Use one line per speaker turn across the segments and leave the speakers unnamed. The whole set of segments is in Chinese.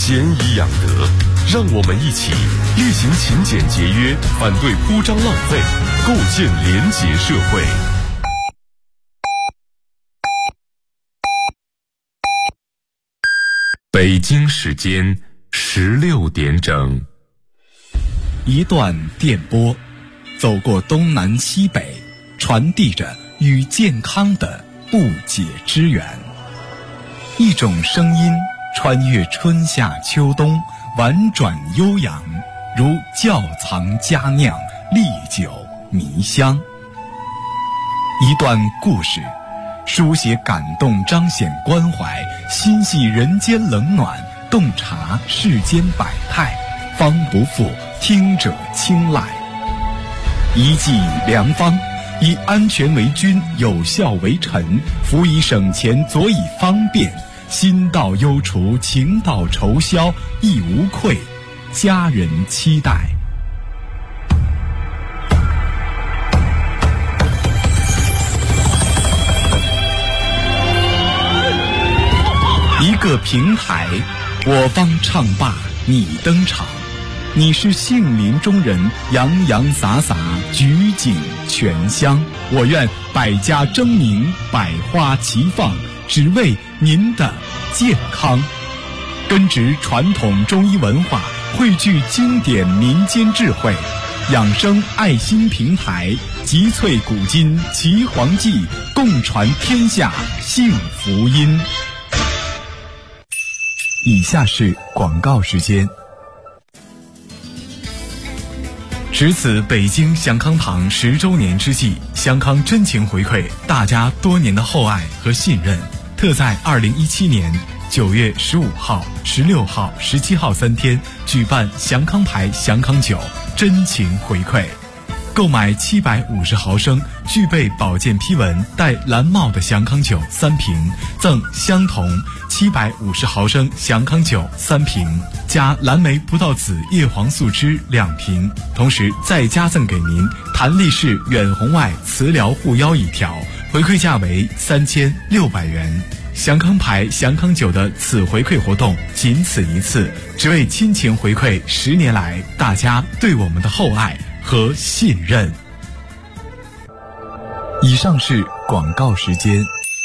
俭以养德，让我们一起厉行勤俭节约，反对铺张浪费，构建廉洁社会。北京时间16点整。
一段电波，走过东南西北，传递着与健康的不解之缘。一种声音穿越春夏秋冬，婉转悠扬，如窖藏佳酿，历久弥香。一段故事，书写感动，彰显关怀，心系人间冷暖，洞察世间百态，方不负听者青睐。一剂良方，以安全为君，有效为臣，辅以省钱，佐以方便，心到忧除，情到愁消，亦无愧，家人期待。一个平台，我方唱罢你登场，你是杏林中人，洋洋洒洒，举景全香。我愿百家争鸣，百花齐放，只为您的健康。根植传统中医文化，汇聚经典民间智慧，养生爱心平台，集萃古今岐黄记，共传天下幸福音。以下是广告时间。值此北京祥康堂10周年之际，祥康真情回馈大家多年的厚爱和信任，特在2017年9月15号、16号、17号3天举办祥康牌祥康酒真情回馈。购买750毫升具备保健批文带蓝帽的祥康酒3瓶，赠相同750毫升祥康酒3瓶，加蓝莓葡萄籽叶黄素汁2瓶，同时再加赠给您弹力式远红外磁疗护腰1条，回馈价为3600元。祥康牌祥康酒的此回馈活动仅此一次，只为亲情回馈10年来大家对我们的厚爱和信任。以上是广告时间。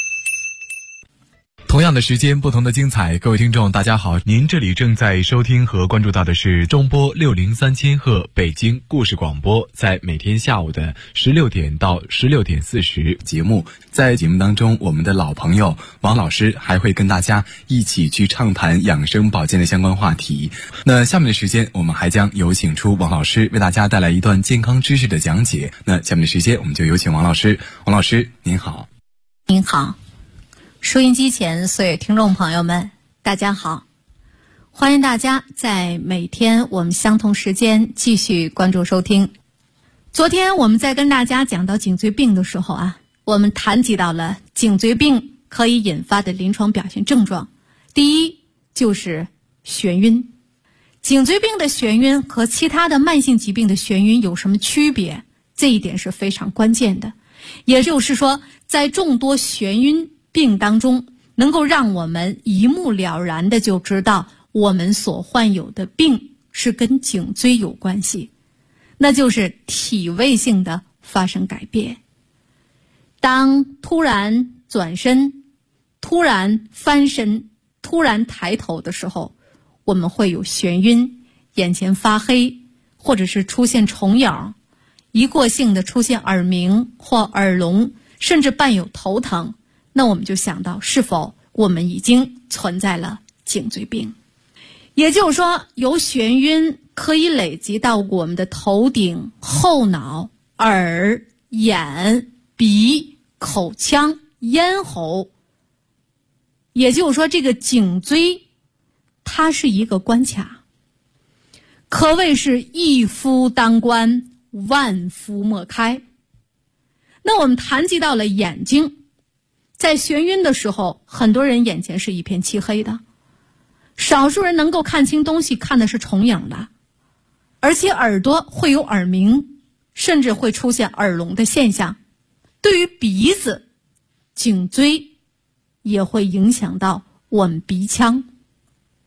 同样的时间，不同的精彩。各位听众大家好，您这里正在收听和关注到的是中波603千赫北京故事广播，在每天下午的16点到16点40节目。在节目当中，我们的老朋友王老师还会跟大家一起去畅谈养生保健的相关话题。那下面的时间，我们还将有请出王老师为大家带来一段健康知识的讲解。那下面的时间，我们就有请王老师。王老师您好。
您好，收音机前所有听众朋友们大家好，欢迎大家在每天我们相同时间继续关注收听。昨天我们在跟大家讲到颈椎病的时候我们谈及到了颈椎病可以引发的临床表现症状。第一就是眩晕。颈椎病的眩晕和其他的慢性疾病的眩晕有什么区别？这一点是非常关键的。也就是说，在众多眩晕病当中，能够让我们一目了然的就知道我们所患有的病是跟颈椎有关系，那就是体位性的发生改变。当突然转身、突然翻身、突然抬头的时候，我们会有眩晕、眼前发黑，或者是出现重咬，一过性的出现耳鸣或耳聋，甚至伴有头疼，那我们就想到是否我们已经存在了颈椎病。也就是说，由眩晕可以累积到我们的头顶、后脑、耳、眼、鼻、口腔、咽喉。也就是说，这个颈椎它是一个关卡，可谓是一夫当关，万夫莫开。那我们谈及到了眼睛，在眩晕的时候，很多人眼前是一片漆黑的，少数人能够看清东西，看的是重影的，而且耳朵会有耳鸣，甚至会出现耳聋的现象。对于鼻子、颈椎也会影响到我们鼻腔。这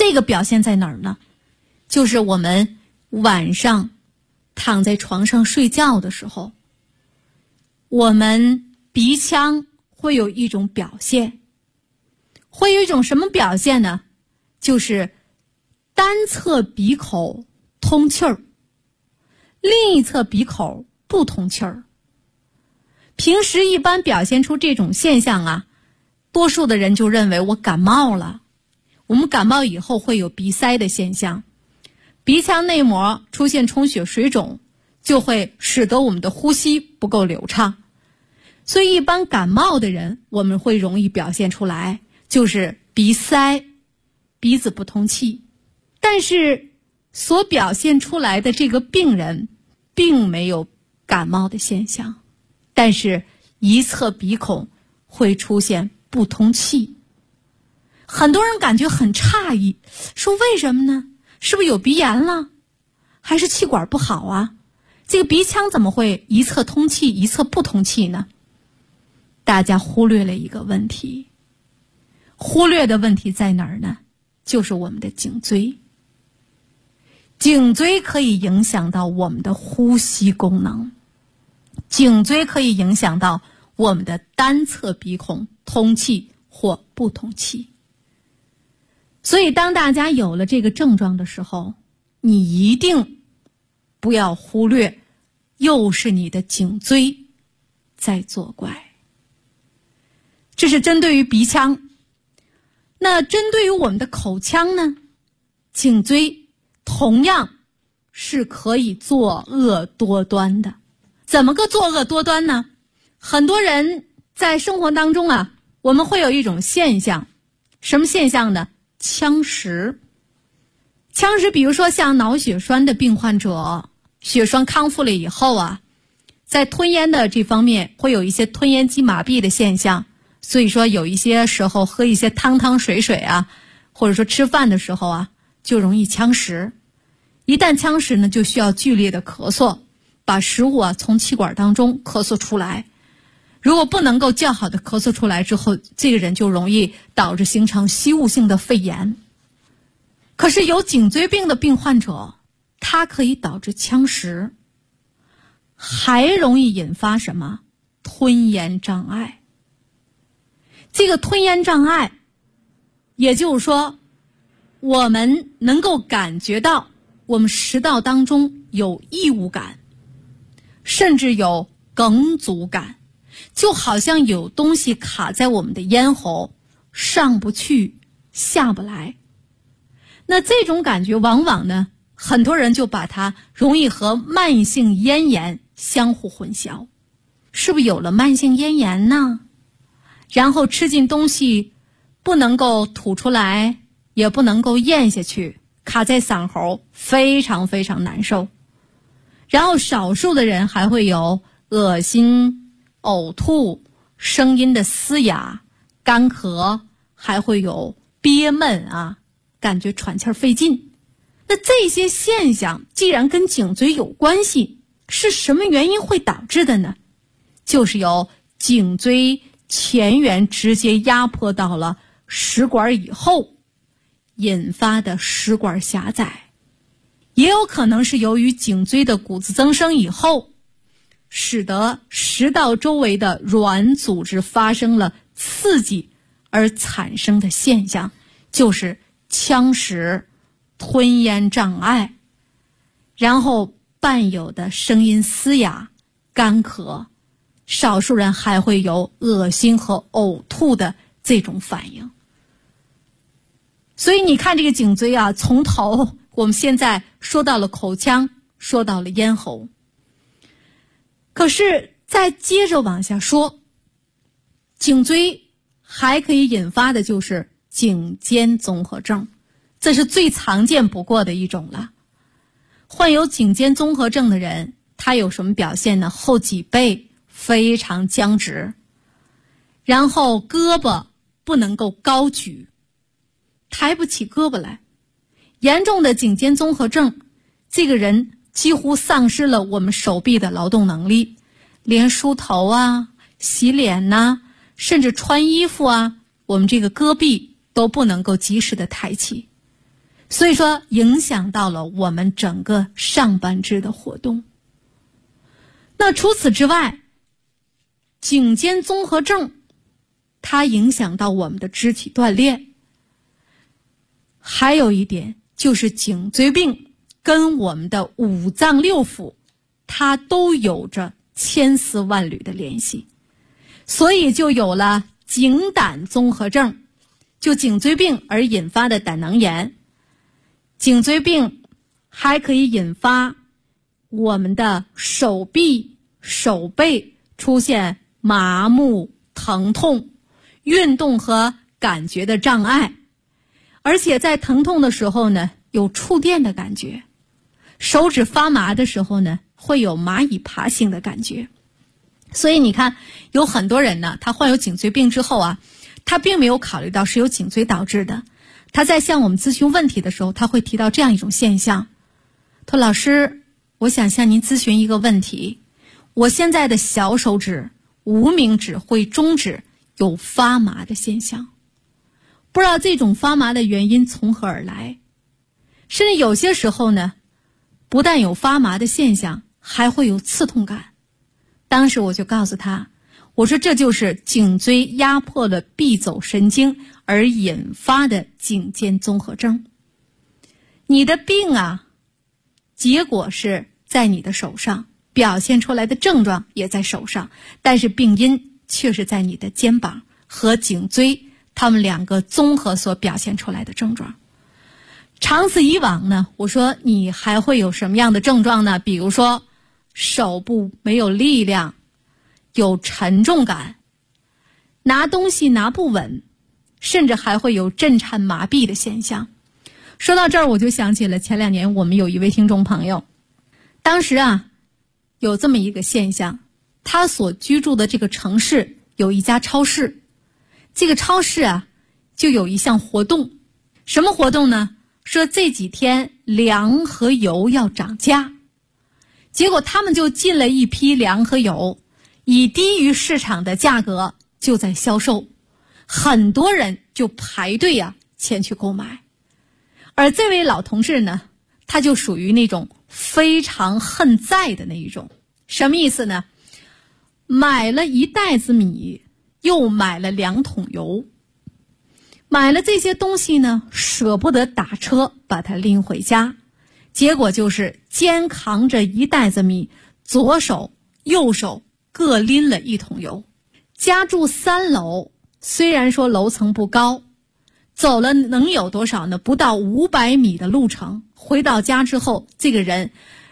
这个表现在哪儿呢？就是我们晚上躺在床上睡觉的时候，我们鼻腔会有一种表现，会有一种什么表现呢？就是单侧鼻口通气儿，另一侧鼻口不通气儿。平时一般表现出这种现象啊，多数的人就认为我感冒了。我们感冒以后会有鼻塞的现象，鼻腔内膜出现充血水肿，就会使得我们的呼吸不够流畅。所以一般感冒的人，我们会容易表现出来，就是鼻塞，鼻子不通气。但是所表现出来的这个病人并没有感冒的现象，但是一侧鼻孔会出现不通气。很多人感觉很诧异，说为什么呢？是不是有鼻炎了？还是气管不好啊？这个鼻腔怎么会一侧通气一侧不通气呢？大家忽略了一个问题，忽略的问题在哪儿呢？就是我们的颈椎。颈椎可以影响到我们的呼吸功能，颈椎可以影响到我们的单侧鼻孔通气或不通气。所以当大家有了这个症状的时候，你一定不要忽略，又是你的颈椎在作怪。这是针对于鼻腔。那针对于我们的口腔呢，颈椎同样是可以作恶多端的。怎么个作恶多端呢？很多人在生活当中啊，我们会有一种现象，什么现象呢？呛食。呛食，比如说像脑血栓的病患者，血栓康复了以后啊，在吞咽的这方面会有一些吞咽肌麻痹的现象，所以说有一些时候喝一些汤水啊，或者说吃饭的时候啊，就容易呛食。一旦呛食呢，就需要剧烈的咳嗽，把食物啊从气管当中咳嗽出来。如果不能够较好的咳嗽出来之后，这个人就容易导致形成吸入性的肺炎。可是有颈椎病的病患者，它可以导致呛食，还容易引发什么？吞咽障碍。这个吞咽障碍，也就是说，我们能够感觉到我们食道当中有异物感，甚至有梗阻感，就好像有东西卡在我们的咽喉，上不去下不来。那这种感觉往往呢，很多人就把它容易和慢性咽炎相互混淆。是不是有了慢性咽炎呢？然后吃进东西不能够吐出来，也不能够咽下去，卡在嗓喉，非常非常难受。然后少数的人还会有恶心、呕吐、声音的嘶哑、干咳，还会有憋闷啊，感觉喘气儿费劲。那这些现象既然跟颈椎有关系，是什么原因会导致的呢？就是由颈椎前缘直接压迫到了食管以后引发的食管狭窄，也有可能是由于颈椎的骨质增生以后，使得食道周围的软组织发生了刺激而产生的现象，就是呛食、吞咽障碍，然后伴有的声音嘶哑、干咳，少数人还会有恶心和呕吐的这种反应。所以你看这个颈椎啊，从头我们现在说到了口腔，说到了咽喉，可是再接着往下说，颈椎还可以引发的就是颈肩综合症，这是最常见不过的一种了。患有颈肩综合症的人，他有什么表现呢？后脊背非常僵直，然后胳膊不能够高举，抬不起胳膊来。严重的颈肩综合症，这个人几乎丧失了我们手臂的劳动能力，连梳头啊、洗脸呐，甚至穿衣服啊，我们这个胳臂都不能够及时的抬起。 所以说影响到了我们整个上半肢的活动。那除此之外，颈肩综合症它影响到我们的肢体锻炼。还有一点就是颈椎病跟我们的五脏六腑它都有着千丝万缕的联系，所以就有了颈胆综合症，就颈椎病而引发的胆囊炎。颈椎病还可以引发我们的手臂、手背出现麻木、疼痛、运动和感觉的障碍，而且在疼痛的时候呢，有触电的感觉，手指发麻的时候呢，会有蚂蚁爬行的感觉。所以你看，有很多人呢，他患有颈椎病之后啊，他并没有考虑到是由颈椎导致的。他在向我们咨询问题的时候，他会提到这样一种现象，他说：老师，我想向您咨询一个问题，我现在的小手指、无名指会中指有发麻的现象，不知道这种发麻的原因从何而来，甚至有些时候呢，不但有发麻的现象，还会有刺痛感。当时我就告诉他，我说这就是颈椎压迫了臂走神经而引发的颈肩综合症。你的病啊，结果是在你的手上，表现出来的症状也在手上，但是病因却是在你的肩膀和颈椎，他们两个综合所表现出来的症状。长此以往呢，我说你还会有什么样的症状呢？比如说手部没有力量，有沉重感，拿东西拿不稳，甚至还会有震颤麻痹的现象。说到这儿，我就想起了前2年我们有一位听众朋友，当时啊有这么一个现象，他所居住的这个城市有一家超市，这个超市啊就有一项活动。什么活动呢？说这几天粮和油要涨价，结果他们就进了一批粮和油，以低于市场的价格就在销售，很多人就排队啊前去购买。而这位老同志呢，他就属于那种非常恨债的那一种。什么意思呢？买了1袋子米，又买了2桶油，买了这些东西呢，舍不得打车把它拎回家，结果就是肩扛着1袋子米，左手右手各拎了1桶油。家住3楼，虽然说楼层不高，走了能有多少呢？不到500米的路程。回到家之后，这个人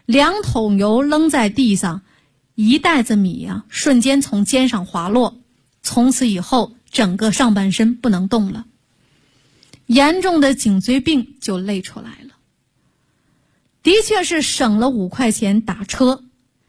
2桶油扔在地上，1袋子米啊，瞬间从肩上滑落，从此以后整个上半身不能动了，严重的颈椎病就累出来了。的确是省了5块钱打车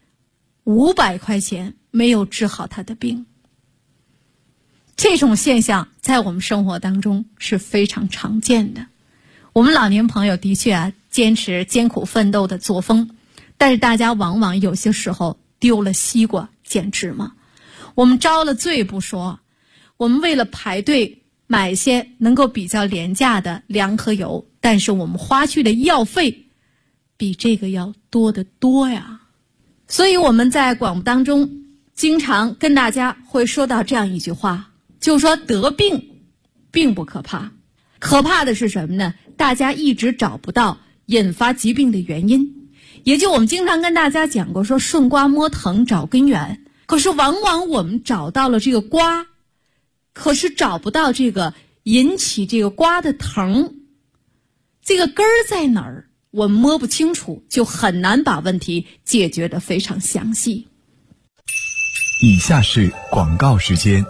，500块钱没有治好他的病。这种现象在我们生活当中是非常常见的。我们老年朋友的确啊，坚持艰苦奋斗的作风，但是大家往往有些时候丢了西瓜捡芝麻。我们遭了罪不说，我们为了排队买一些能够比较廉价的粮和油，但是我们花去的医药费比这个要多得多呀。所以我们在广播当中经常跟大家会说到这样一句话，就是说得病并不可怕，可怕的是什么呢？大家一直找不到引发疾病的原因。也就我们经常跟大家讲过，说顺瓜摸藤找根源，可是往往我们找到了这个瓜，可是找不到这个引起这个瓜的藤，这个根儿在哪儿我们摸不清楚，就很难把问题解决得非常详细。
以下是广告时间。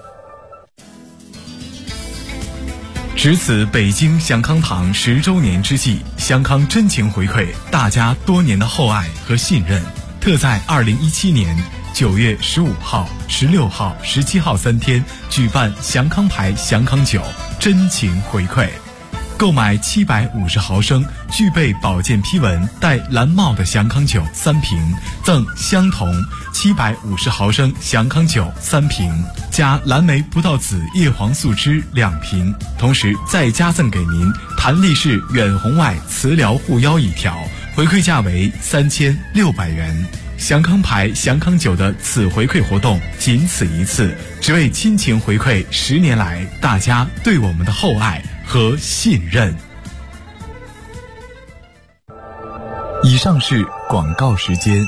值此北京祥康堂10周年之际，祥康真情回馈大家多年的厚爱和信任，特在2017年9月15号、16号、17号3天举办祥康牌祥康酒真情回馈。 购买750毫升具备保健批文带蓝帽的祥康酒3瓶，赠相同750毫升祥康酒3瓶，加蓝莓葡萄籽叶黄素汁2瓶，同时再加赠给您弹力式远红外磁疗护腰1条，回馈价为3600元。祥康牌祥康酒的此回馈活动仅此一次，只为亲情回馈10年来大家对我们的厚爱和信任。以上是广告时间。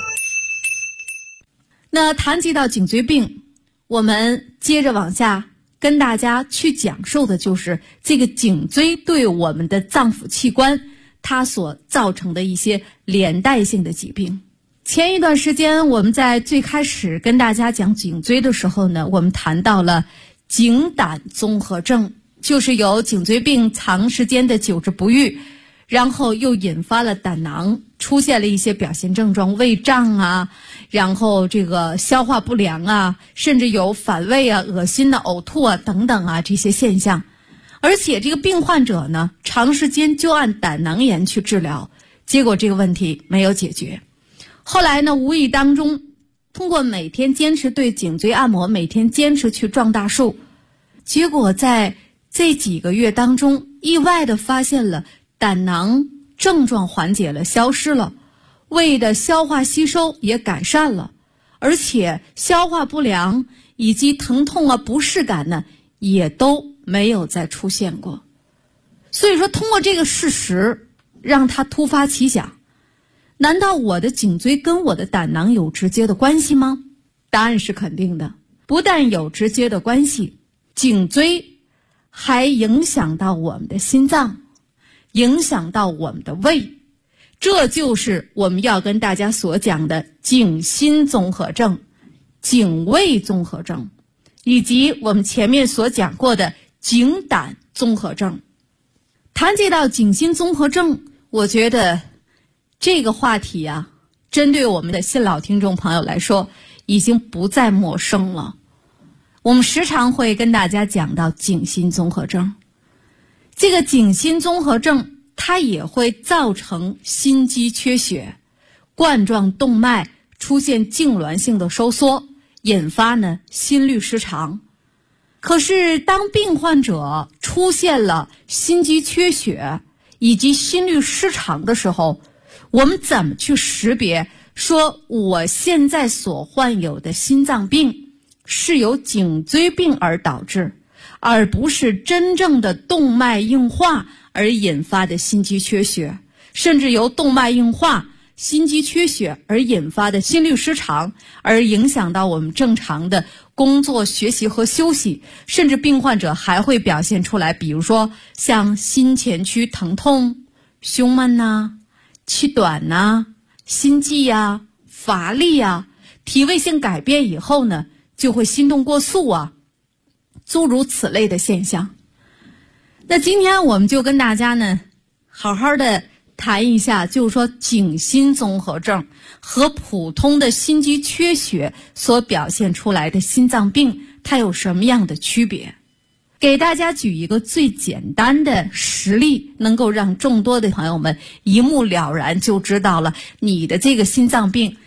那谈及到颈椎病，我们接着往下跟大家去讲述的就是这个颈椎对我们的脏腑器官它所造成的一些连带性的疾病。前一段时间我们在最开始跟大家讲颈椎的时候呢，我们谈到了颈胆综合症，就是有颈椎病长时间的久治不愈，然后又引发了胆囊，出现了一些表现症状，胃胀啊，然后这个消化不良啊，甚至有反胃啊、恶心的呕吐啊等等啊这些现象。而且这个病患者呢，长时间就按胆囊炎去治疗，结果这个问题没有解决。后来呢，无意当中通过每天坚持对颈椎按摩，每天坚持去撞大树，结果在这几个月当中意外地发现了胆囊症状缓解了，消失了，胃的消化吸收也改善了，而且消化不良以及疼痛啊、不适感呢也都没有再出现过。所以说通过这个事实让他突发奇想，难道我的颈椎跟我的胆囊有直接的关系吗？答案是肯定的，不但有直接的关系，颈椎还影响到我们的心脏，影响到我们的胃，这就是我们要跟大家所讲的颈心综合症、颈胃综合症，以及我们前面所讲过的颈胆综合症。谈及到颈心综合症，我觉得这个话题啊，针对我们的新老听众朋友来说已经不再陌生了。我们时常会跟大家讲到颈心综合症，这个颈心综合症它也会造成心肌缺血，冠状动脉出现痉挛性的收缩，引发呢心律失常。可是当病患者出现了心肌缺血以及心律失常的时候，我们怎么去识别说我现在所患有的心脏病是由颈椎病而导致，而不是真正的动脉硬化而引发的心肌缺血，甚至由动脉硬化、心肌缺血而引发的心律失常，而影响到我们正常的工作、学习和休息，甚至病患者还会表现出来，比如说像心前区疼痛、胸闷呐、气短呐、心悸呀、乏力呀，体位性改变以后呢，就会心动过速啊，诸如此类的现象。那今天我们就跟大家呢好好的谈一下，就是说颈心综合症和普通的心肌缺血所表现出来的心脏病它有什么样的区别。给大家举一个最简单的实例，能够让众多的朋友们一目了然就知道了你的这个心脏病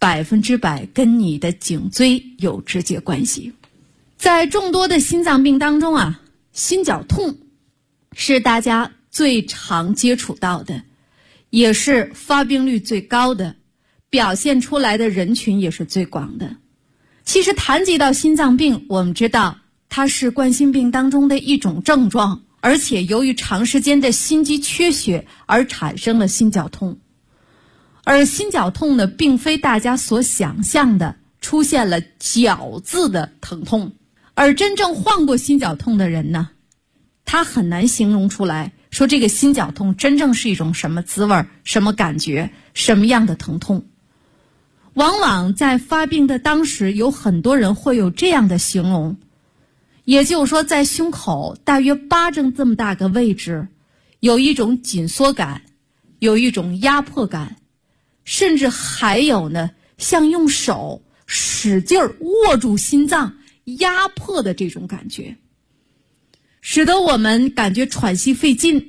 100%跟你的颈椎有直接关系。在众多的心脏病当中啊，心绞痛是大家最常接触到的，也是发病率最高的，表现出来的人群也是最广的。其实谈及到心脏病，我们知道它是冠心病当中的一种症状，而且由于长时间的心肌缺血而产生了心绞痛。而心绞痛呢，并非大家所想象的出现了绞字的疼痛，而真正患过心绞痛的人呢，他很难形容出来说这个心绞痛真正是一种什么滋味、什么感觉、什么样的疼痛。往往在发病的当时，有很多人会有这样的形容，也就是说在胸口大约巴掌这么大个位置有一种紧缩感，有一种压迫感，甚至还有呢像用手使劲握住心脏压迫的这种感觉，使得我们感觉喘息费劲，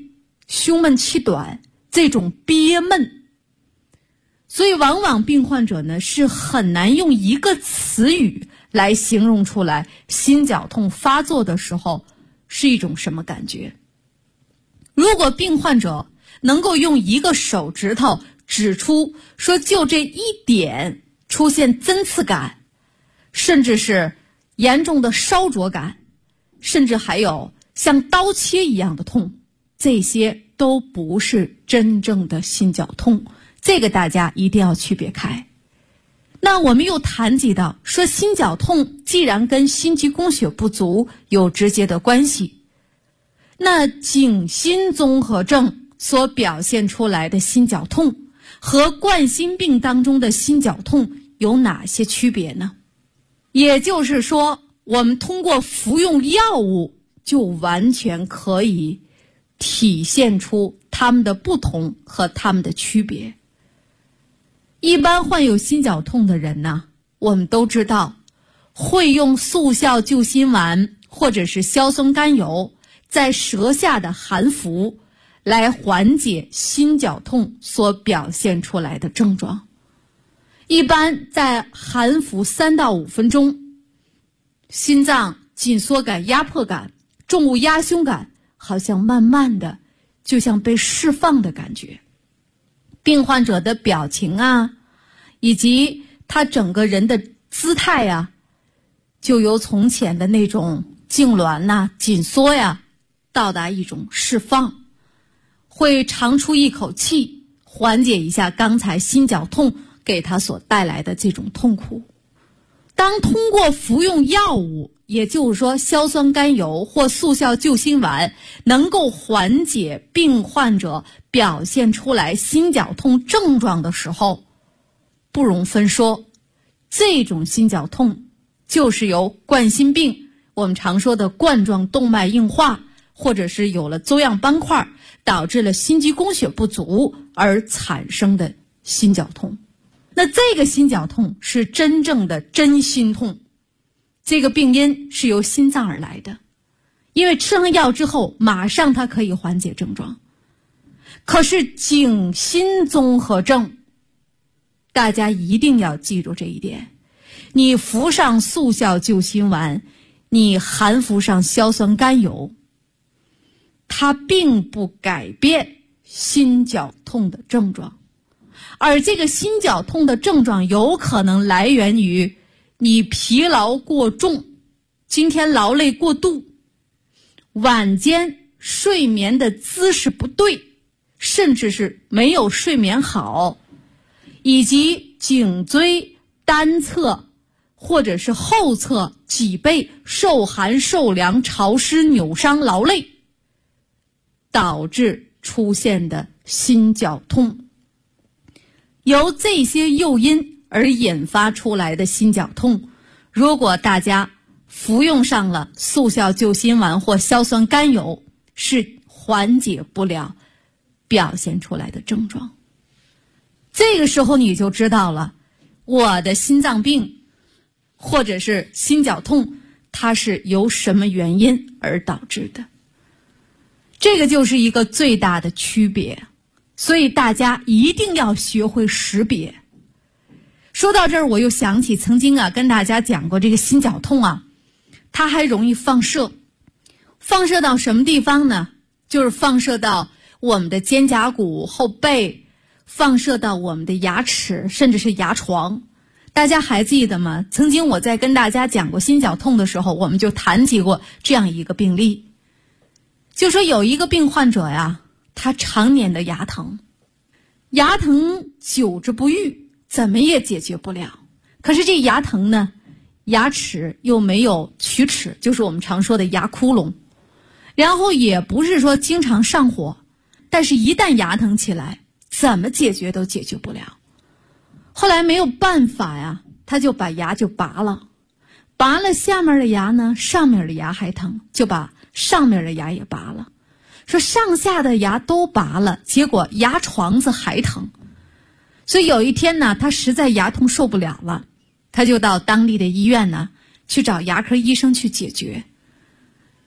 胸闷气短，这种憋闷。所以往往病患者呢是很难用一个词语来形容出来心绞痛发作的时候是一种什么感觉。如果病患者能够用一个手指头指出说就这一点出现针刺感，甚至是严重的烧灼感，甚至还有像刀切一样的痛，这些都不是真正的心绞痛，这个大家一定要区别开。那我们又谈及到说心绞痛既然跟心肌供血不足有直接的关系，那颈心综合症所表现出来的心绞痛和冠心病当中的心绞痛有哪些区别呢？也就是说，我们通过服用药物就完全可以体现出它们的不同和它们的区别。一般患有心绞痛的人呢，我们都知道会用速效救心丸或者是硝酸甘油在舌下的含服来缓解心绞痛所表现出来的症状。一般在含服3到5分钟，心脏紧缩感、压迫感、重物压胸感好像慢慢的就像被释放的感觉。病患者的表情啊，以及他整个人的姿态啊，就由从前的那种痉挛呐、紧缩呀，到达一种释放，会长出一口气，缓解一下刚才心绞痛给他所带来的这种痛苦。当通过服用药物，也就是说硝酸甘油或速效救心丸能够缓解病患者表现出来心绞痛症状的时候，不容分说，这种心绞痛就是由冠心病，我们常说的冠状动脉硬化，或者是有了粥样斑块导致了心肌供血不足而产生的心绞痛。那这个心绞痛是真正的真心痛，这个病因是由心脏而来的，因为吃上药之后马上它可以缓解症状。可是颈心综合症，大家一定要记住这一点，你服上速效救心丸，你含服上硝酸甘油，它并不改变心绞痛的症状，而这个心绞痛的症状有可能来源于你疲劳过重，今天劳累过度，晚间睡眠的姿势不对，甚至是没有睡眠好，以及颈椎单侧或者是后侧脊背受寒受凉潮湿扭伤劳累导致出现的心绞痛。由这些诱因而引发出来的心绞痛，如果大家服用上了速效救心丸或硝酸甘油，是缓解不了表现出来的症状。这个时候你就知道了，我的心脏病或者是心绞痛，它是由什么原因而导致的。这个就是一个最大的区别，所以大家一定要学会识别。说到这儿，我又想起曾经跟大家讲过这个心绞痛它还容易放射。放射到什么地方呢？就是放射到我们的肩胛骨后背，放射到我们的牙齿，甚至是牙床。大家还记得吗？曾经我在跟大家讲过心绞痛的时候，我们就谈及过这样一个病例，就说有一个病患者他常年的牙疼，牙疼久治不愈，怎么也解决不了。可是这牙疼呢，牙齿又没有龋齿，就是我们常说的牙窟窿，然后也不是说经常上火，但是一旦牙疼起来，怎么解决都解决不了。后来没有办法他就把牙就拔了，拔了下面的牙呢，上面的牙还疼，就把上面的牙也拔了。说上下的牙都拔了，结果牙床子还疼。所以有一天呢，他实在牙痛受不了了，他就到当地的医院去找牙科医生去解决。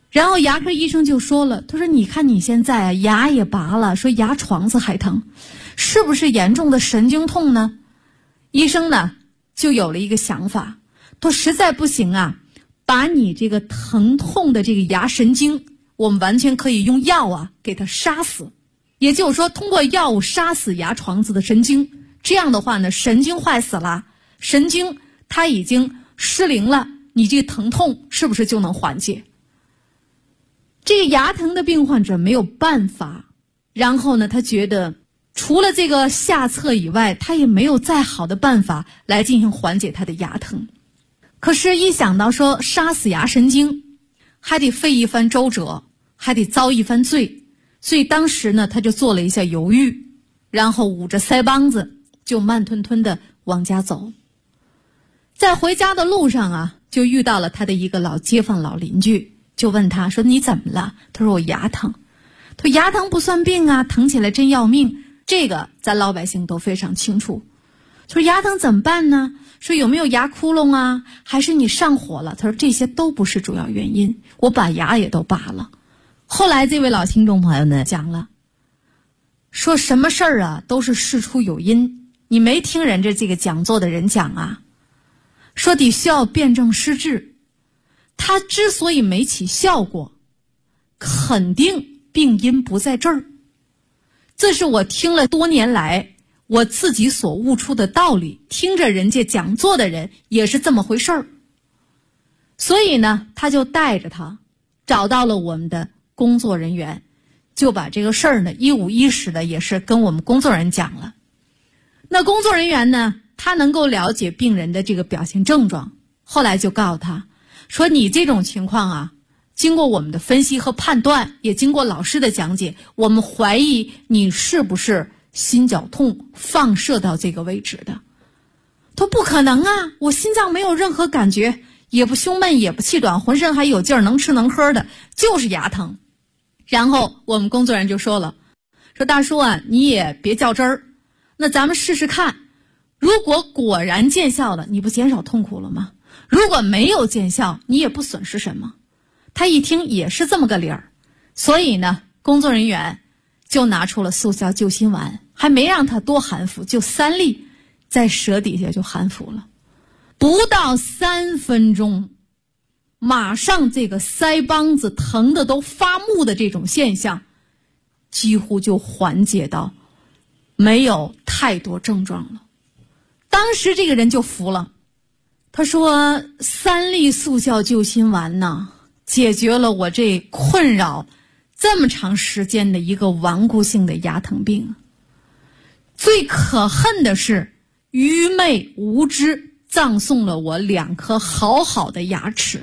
然后牙科医生就说了，他说你看你现在啊，牙也拔了，说牙床子还疼，是不是严重的神经痛呢？医生呢就有了一个想法，他说实在不行啊，把你这个疼痛的这个牙神经，我们完全可以用药啊给它杀死，也就是说通过药物杀死牙床子的神经，这样的话呢，神经坏死了，神经它已经失灵了，你这个疼痛是不是就能缓解？这个牙疼的病患者没有办法，然后呢，他觉得除了这个下策以外，他也没有再好的办法来进行缓解他的牙疼。可是一想到说杀死牙神经还得费一番周折，还得遭一番罪，所以当时呢他就做了一下犹豫，然后捂着腮帮子就慢吞吞地往家走。在回家的路上啊，就遇到了他的一个老街坊老邻居，就问他说你怎么了？他说我牙疼。他说牙疼不算病啊，疼起来真要命，这个咱老百姓都非常清楚。说牙疼怎么办呢？说有没有牙窟窿啊，还是你上火了？他说这些都不是主要原因，我把牙也都拔了。后来这位老听众朋友呢讲了，说什么事儿啊都是事出有因，你没听人家这个讲座的人讲啊，说得需要辩证施治，它之所以没起效果，肯定病因不在这儿。这是我听了多年来我自己所悟出的道理，听着人家讲座的人也是这么回事儿。所以呢，他就带着他找到了我们的工作人员，就把这个事儿呢一五一十的也是跟我们工作人员讲了。那工作人员呢，他能够了解病人的这个表现症状，后来就告诉他说你这种情况啊，经过我们的分析和判断，也经过老师的讲解，我们怀疑你是不是心绞痛放射到这个位置的。他说不可能啊，我心脏没有任何感觉，也不胸闷也不气短，浑身还有劲儿，能吃能喝的，就是牙疼。然后我们工作人员就说了，说大叔啊，你也别较真儿，那咱们试试看，如果果然见效了，你不减少痛苦了吗？如果没有见效，你也不损失什么。他一听也是这么个理儿，所以呢，工作人员就拿出了速效救心丸，还没让他多含服，就3粒，在舌底下就含服了。不到3分钟，马上这个腮帮子疼的都发木的这种现象，几乎就缓解到没有太多症状了。当时这个人就服了，他说3粒速效救心丸呢，解决了我这困扰这么长时间的一个顽固性的牙疼病。最可恨的是愚昧无知，葬送了我2颗好好的牙齿。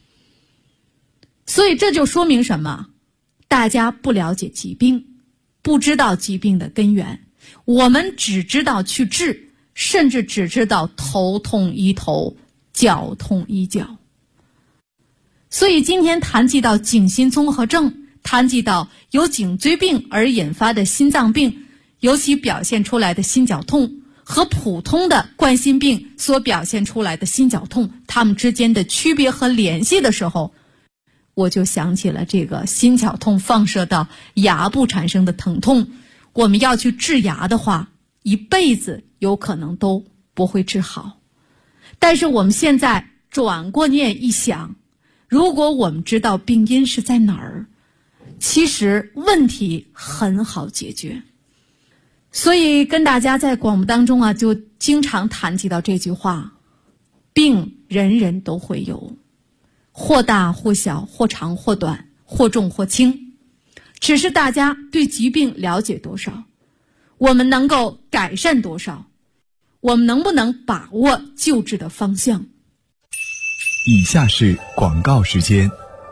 所以这就说明什么？大家不了解疾病，不知道疾病的根源，我们只知道去治，甚至只知道头痛医头，脚痛医脚。所以今天谈及到颈心综合症，谈及到由颈椎病而引发的心脏病，尤其表现出来的心绞痛，和普通的冠心病所表现出来的心绞痛，它们之间的区别和联系的时候，我就想起了这个心绞痛放射到牙部产生的疼痛，我们要去治牙的话，一辈子有可能都不会治好。但是我们现在转过念一想，如果我们知道病因是在哪儿，其实问题很好解决。所以跟大家在广播当中啊，就经常谈及到这句话，病人人都会有，或大或小，或长或短，或重或轻，只是大家对疾病了解多少，我们能够改善多少，我们能不能把握救治的方向。
以下是广告时间。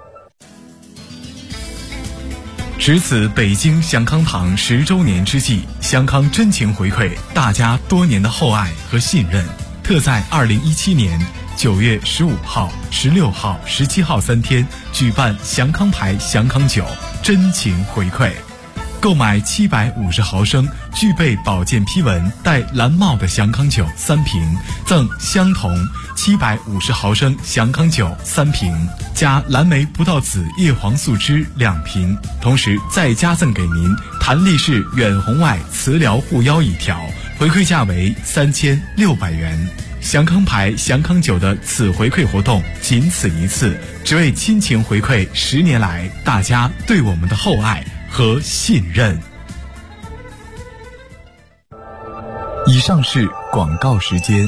值此北京祥康堂10周年之际，祥康真情回馈大家多年的厚爱和信任，特在2017年9月15号、16号、17号3天举办祥康牌祥康酒真情回馈。 购买750毫升具备保健批文带蓝帽的祥康酒3瓶，赠相同750毫升祥康酒3瓶，加蓝莓葡萄籽叶黄素汁2瓶，同时再加赠给您弹力式远红外磁疗护腰1条，回馈价为3600元。祥康牌祥康酒的此回馈活动仅此一次，只为亲情回馈10年来大家对我们的厚爱和信任。以上是广告时间。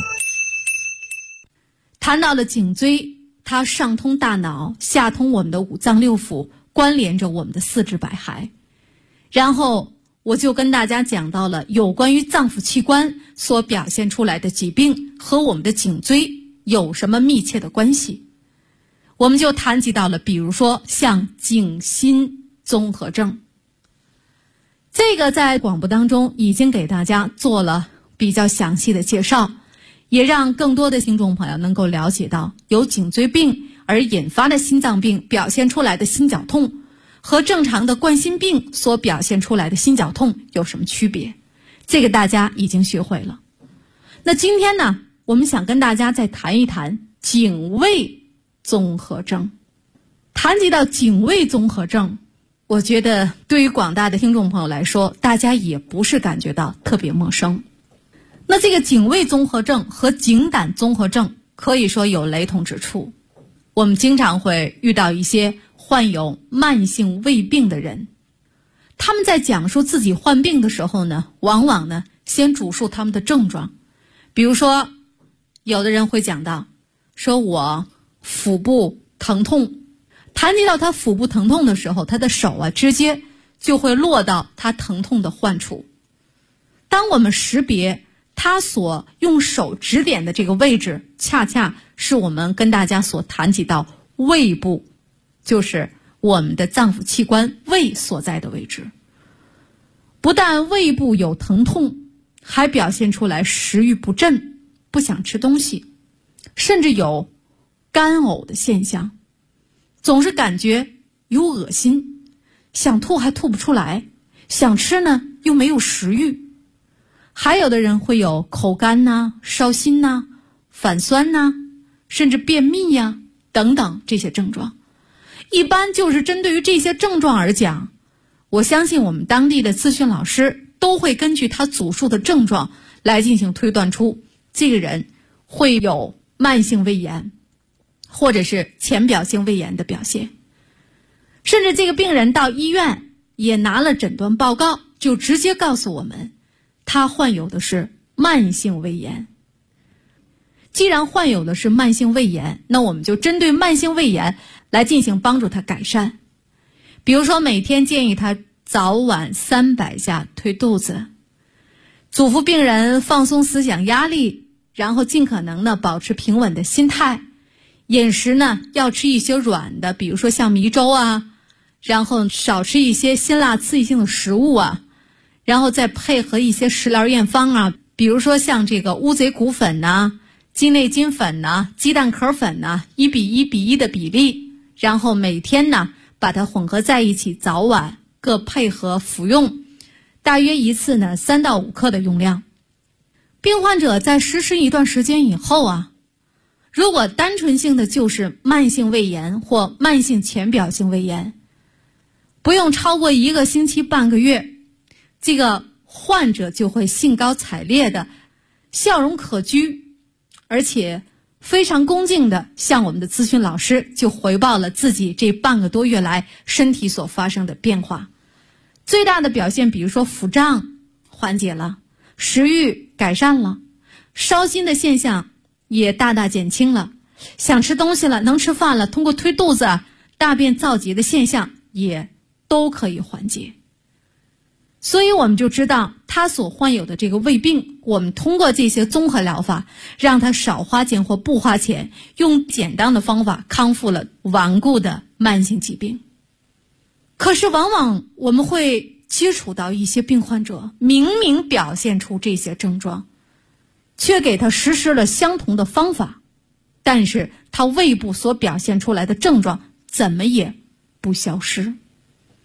谈到了颈椎，它上通大脑，下通我们的五脏六腑，关联着我们的四肢百骸。然后我就跟大家讲到了有关于脏腑器官所表现出来的疾病和我们的颈椎有什么密切的关系。我们就谈及到了比如说像颈心综合症，这个在广播当中已经给大家做了比较详细的介绍，也让更多的听众朋友能够了解到由颈椎病而引发的心脏病表现出来的心绞痛和正常的冠心病所表现出来的心绞痛有什么区别，这个大家已经学会了。那今天呢，我们想跟大家再谈一谈颈位综合症。谈及到颈位综合症，我觉得对于广大的听众朋友来说，大家也不是感觉到特别陌生。那这个颈位综合症和颈胆综合症可以说有雷同之处。我们经常会遇到一些患有慢性胃病的人，他们在讲述自己患病的时候呢，往往呢先主述他们的症状。比如说有的人会讲到说我腹部疼痛，谈及到他腹部疼痛的时候，他的手直接就会落到他疼痛的患处。当我们识别他所用手指点的这个位置，恰恰是我们跟大家所谈及到胃部，就是我们的脏腑器官胃所在的位置。不但胃部有疼痛，还表现出来食欲不振，不想吃东西，甚至有干呕的现象，总是感觉有恶心，想吐还吐不出来，想吃呢又没有食欲。还有的人会有口干呐、烧心呐、反酸呐，甚至便秘呀等等这些症状。一般就是针对于这些症状而讲，我相信我们当地的咨询老师都会根据他主述的症状来进行推断出这个人会有慢性胃炎或者是浅表性胃炎的表现。甚至这个病人到医院也拿了诊断报告，就直接告诉我们他患有的是慢性胃炎。既然患有的是慢性胃炎，那我们就针对慢性胃炎来进行帮助他改善。比如说每天建议他早晚300下推肚子，嘱咐病人放松思想压力，然后尽可能的保持平稳的心态。饮食呢要吃一些软的，比如说像米粥啊，然后少吃一些辛辣刺激性的食物啊，然后再配合一些食疗验方啊，比如说像这个乌贼骨粉呐、鸡内金粉呐、鸡蛋壳粉呐，1:1:1的比例，然后每天呢把它混合在一起，早晚各配合服用，大约一次呢3到5克的用量。病患者在实施一段时间以后如果单纯性的就是慢性胃炎或慢性浅表性胃炎，不用超过1个星期半个月，这个患者就会兴高采烈的笑容可掬，而且非常恭敬的向我们的咨询老师就回报了自己这半个多月来身体所发生的变化。最大的表现比如说腹胀缓解了，食欲改善了，烧心的现象也大大减轻了，想吃东西了，能吃饭了，通过推肚子大便燥结的现象也都可以缓解。所以我们就知道他所患有的这个胃病，我们通过这些综合疗法让他少花钱或不花钱，用简单的方法康复了顽固的慢性疾病。可是往往我们会接触到一些病患者明明表现出这些症状，却给他实施了相同的方法，但是他胃部所表现出来的症状怎么也不消失。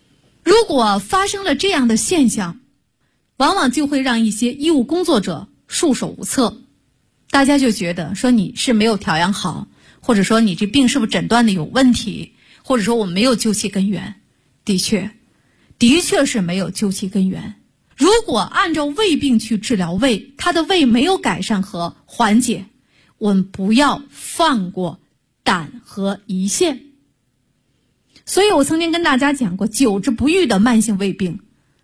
如果发生了这样的现象，往往就会让一些医务工作者束手无策，大家就觉得说你是没有调养好，或者说你这病是不是诊断的有问题，或者说我们没有究其根源。的确是没有究其根源。如果按照胃病去治疗胃，他的胃没有改善和缓解，我们不要放过胆和胰腺。所以我曾经跟大家讲过，久治不愈的慢性胃病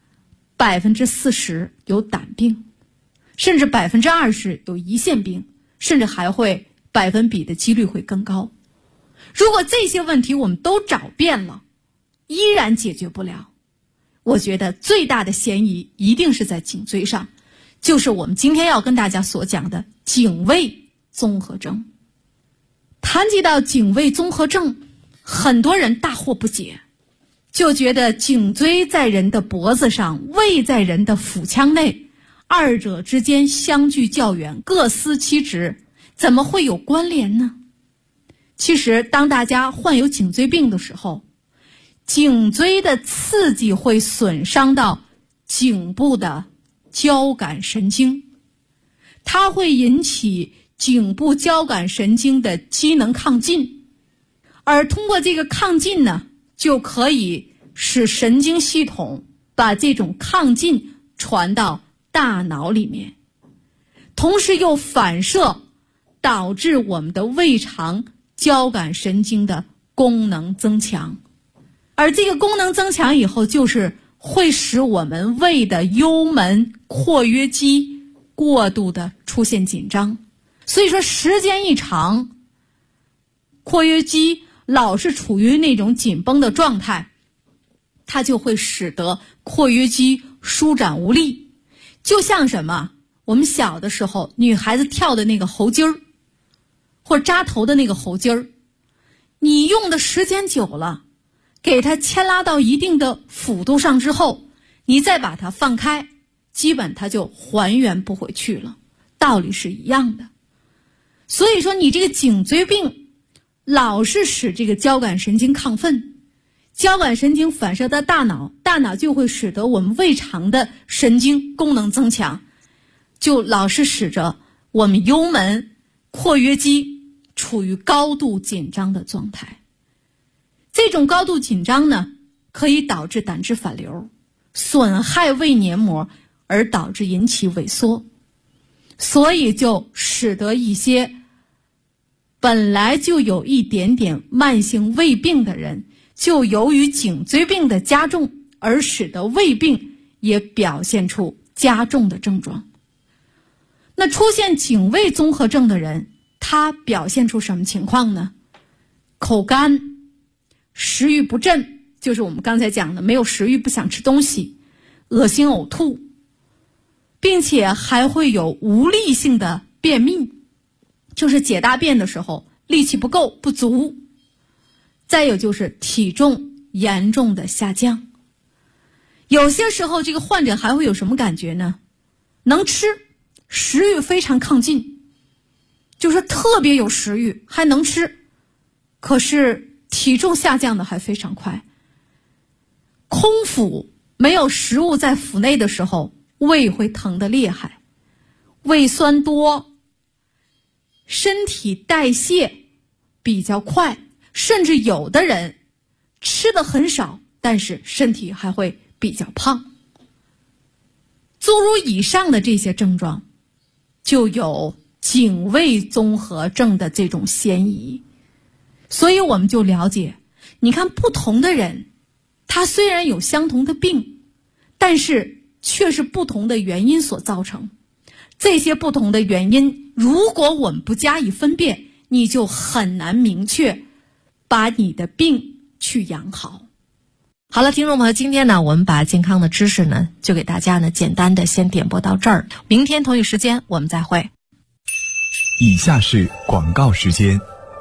，40%有胆病，甚至20%有胰腺病，甚至还会百分比的几率会更高。如果这些问题我们都找遍了，依然解决不了，我觉得最大的嫌疑一定是在颈椎上，就是我们今天要跟大家所讲的颈胃综合征。谈及到颈胃综合征，很多人大惑不解，就觉得颈椎在人的脖子上，胃在人的腹腔内，二者之间相距较远，各司其职，怎么会有关联呢？其实当大家患有颈椎病的时候，颈椎的刺激会损伤到颈部的交感神经，它会引起颈部交感神经的机能亢进，而通过这个亢进呢，就可以使神经系统把这种亢进传到大脑里面，同时又反射导致我们的胃肠交感神经的功能增强。而这个功能增强以后，就是会使我们胃的幽门括约肌过度的出现紧张。所以说时间一长，括约肌老是处于那种紧绷的状态，它就会使得括约肌舒展无力。就像什么，我们小的时候女孩子跳的那个喉筋儿，或者扎头的那个喉筋儿，你用的时间久了，给它牵拉到一定的幅度上之后，你再把它放开，基本它就还原不回去了，道理是一样的。所以说你这个颈椎病老是使这个交感神经亢奋，交感神经反射到大脑，大脑就会使得我们胃肠的神经功能增强，就老是使着我们幽门括约肌处于高度紧张的状态。这种高度紧张呢，可以导致胆汁反流，损害胃黏膜，而导致引起萎缩。所以就使得一些本来就有一点点慢性胃病的人，就由于颈椎病的加重，而使得胃病也表现出加重的症状。那出现颈胃综合症的人，他表现出什么情况呢？口干，食欲不振，就是我们刚才讲的没有食欲，不想吃东西，恶心呕吐，并且还会有无力性的便秘，就是解大便的时候力气不够不足。再有就是体重严重的下降。有些时候这个患者还会有什么感觉呢？能吃，食欲非常亢进，就是特别有食欲，还能吃，可是体重下降的还非常快。空腹没有食物在腹内的时候，胃会疼得厉害，胃酸多，身体代谢比较快，甚至有的人吃的很少，但是身体还会比较胖。诸如以上的这些症状，就有颈胃综合症的这种嫌疑。所以我们就了解，你看不同的人，他虽然有相同的病，但是却是不同的原因所造成。这些不同的原因，如果我们不加以分辨，你就很难明确把你的病去养好。好了，听众朋友，今天呢，我们把健康的知识呢，就给大家呢简单的先点播到这儿。明天同一时间我们再会。
以下是广告时间。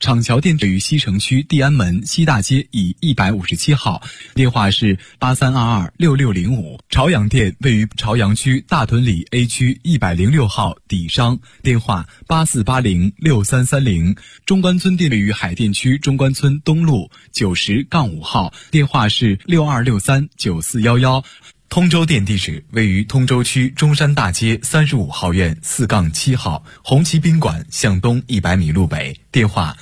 厂桥店位于西城区地安门西大街乙157号，电话是83226605。朝阳店位于朝阳区大屯里 A 区106号底商，电话84806330。中关村店位于海淀区中关村东路90-5号，电话是62639411。通州店地址位于通州区中山大街35号院4-7号，红旗宾馆向东100米路北，电话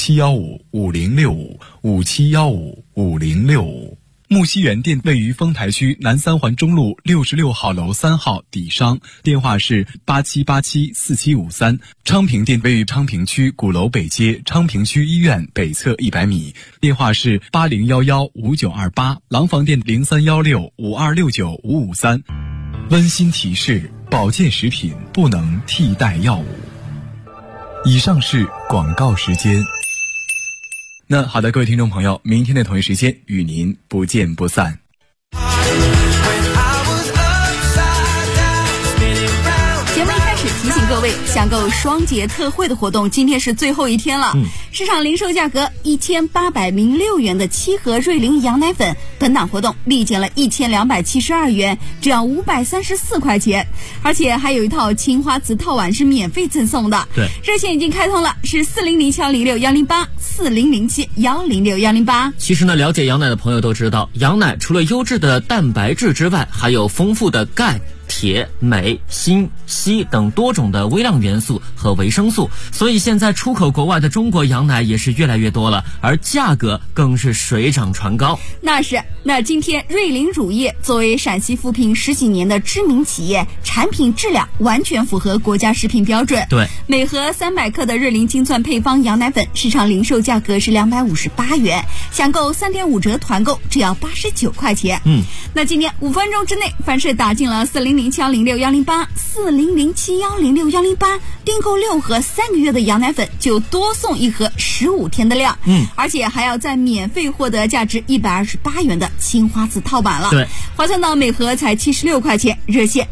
57155065，57155065。木樨园店位于丰台区南三环中路66号楼3号底商，电话是87874753。昌平店位于昌平区鼓楼北街昌平区医院北侧100米，电话是80115928。廊坊店031652695553。温馨提示：保健食品不能替代药物。以上是广告时间。那好的，各位听众朋友，明天的同一时间与您不见不散。
节目一开始提醒各位，享购双节特惠的活动今天是最后一天了。市场零售价格1806元的7盒瑞麟羊奶粉，本档活动立减了1272元，只要534块钱，而且还有一套青花瓷套碗是免费赠送的。
对，
热线已经开通了，是4007106108，4007106108。
其实呢，了解羊奶的朋友都知道，羊奶除了优质的蛋白质之外，还有丰富的钙、铁、镁、锌、硒等多种的微量元素和维生素，所以现在出口国外的中国羊奶也是越来越多了，而价格更是水涨船高。
那今天瑞麟乳业作为陕西扶贫10几年的知名企业，产品质量完全符合国家食品标准。
对，
每盒300克的瑞麟精钻配方羊奶粉，市场零售价格是258元，享购3.5折团购只要89块钱。那今天5分钟之内，凡是打进了4007106108，4007106108，订购6盒3个月的羊奶粉，就多送1盒15天的量。而且还要再免费获得价值128元的青花瓷套碗了。
对，
划算到每盒才76块钱。热线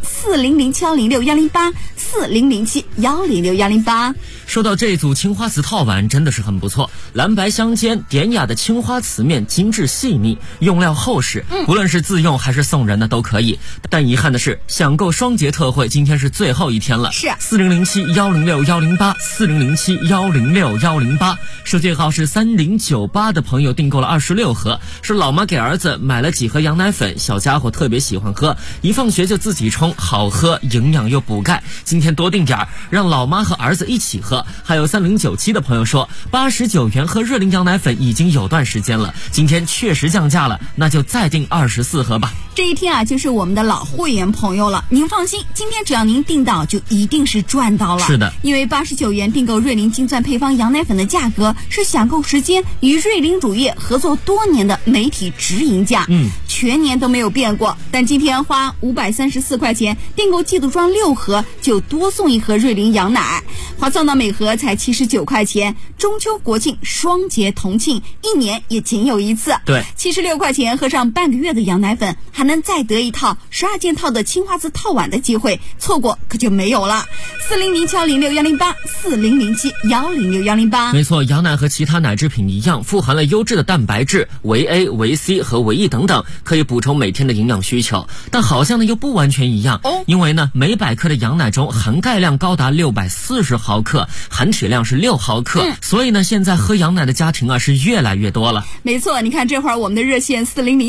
4007106108，4007106108。
说到这组青花瓷套碗真的是很不错，蓝白相间典雅的青花瓷面精致细腻，用料厚实，无论是自用还是送人的都可以。但遗憾的是，享购双节特惠今天是最后一天了。
是
4007106108，4007106108，手机号是3098的朋友订购了26盒，是老妈给儿子买了几盒羊奶粉，小家伙特别喜欢喝，一放学就自己冲，好喝，营养又补钙。今天多订点儿，让老妈和儿子一起喝。还有3097的朋友说，89元喝瑞麟羊奶粉已经有段时间了，今天确实降价了，那就再订24盒吧。
这一天啊，就是我们的老会员朋友了，您放心，今天只要您订到，就一定是赚到了。
是的，
因为89元订购瑞麟精钻配方羊奶粉的价格是享购时间与瑞麟乳业合作多年的媒体直营价，全年都没有变过。但今天花534块钱订购季度装6盒，就多送1盒瑞麟羊奶，划算到每盒才79块钱。中秋国庆双节同庆，一年也仅有一次。
对
，76块钱喝上半个月的羊奶粉，还能再得一套12件套的青花瓷套碗的机会，错过可就没有了。4007106108，4007106108。
没错，羊奶和其他奶制品一样，富含了优质的蛋白质，维 A、维 C 和维 E 等等，可以补充每天的营养需求。但好像呢又不完全一样，因为呢每100克的羊奶中含钙量高达640毫克，含铁量是6毫克，所以呢现在喝羊奶的家庭啊是越来越多了。
没错，你看这会儿我们的热线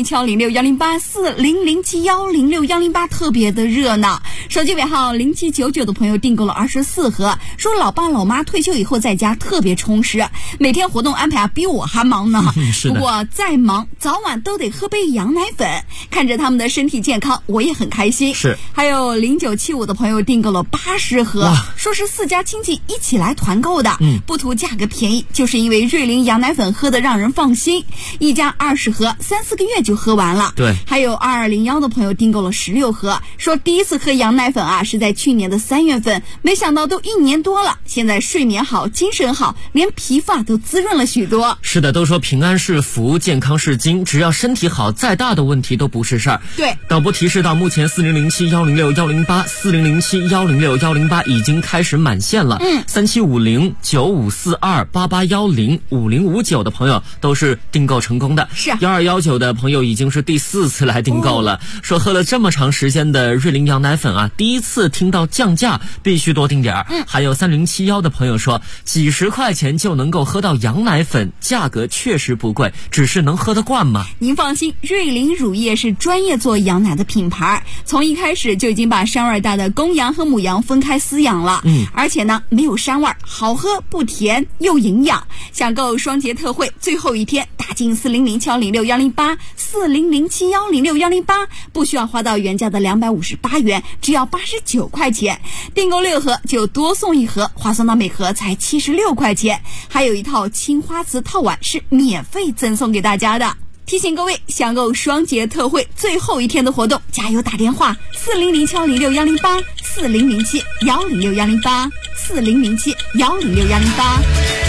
4007106108，4007106108特别的热闹。手机尾号0799的朋友订购了24盒，说老爸老妈退休以后在家特别充实，每天活动安排啊比我还忙呢。
是的，
不过再忙早晚都得喝杯羊奶粉，看着他们的身体健康，我也很开心。
是，
还有0975的朋友订购了80盒，说是4家亲戚一起来团购的，不图价格便宜，就是因为瑞麟羊奶粉喝得让人放心，一家20盒3-4个月就喝完了。
对，
还有 2201的朋友订购了16盒，说第一次喝羊奶粉啊是在去年的3月份，没想到都1年多了，现在睡眠好，精神好，连皮发都滋润了许多。
是的，都说平安是福，健康是金，只要身体好，再大的问题都不是事儿。
对，
导播提示到，目前4007-106-108 4007-106-108已经开始满线了。3750-9542-8810-5059的朋友都是订购成功的。
是啊
1219的朋友已经是第4次来订购了，说喝了这么长时间的瑞麟羊奶粉啊，第一次听到降价，必须多订点儿。还有3071的朋友说，几十块钱就能够喝到羊奶粉，价格确实不贵，只是能喝得惯吗？
您放心，瑞麟乳业是专业做羊奶的品牌，从一开始就已经把山味大的公羊和母羊分开饲养了。而且呢，没有膻味，好喝不甜又营养。想购双节特惠最后一天，打进4007-106-108 4007-106-108，不需要花到原价的258元，只要89块钱。订购6盒就多送1盒，划算到每盒才76块钱。还有一套青花瓷套碗是免费赠送给大家的。提醒各位，想购双节特惠最后一天的活动，加油打电话4007-106-108 4007-106-108 4007-106-108。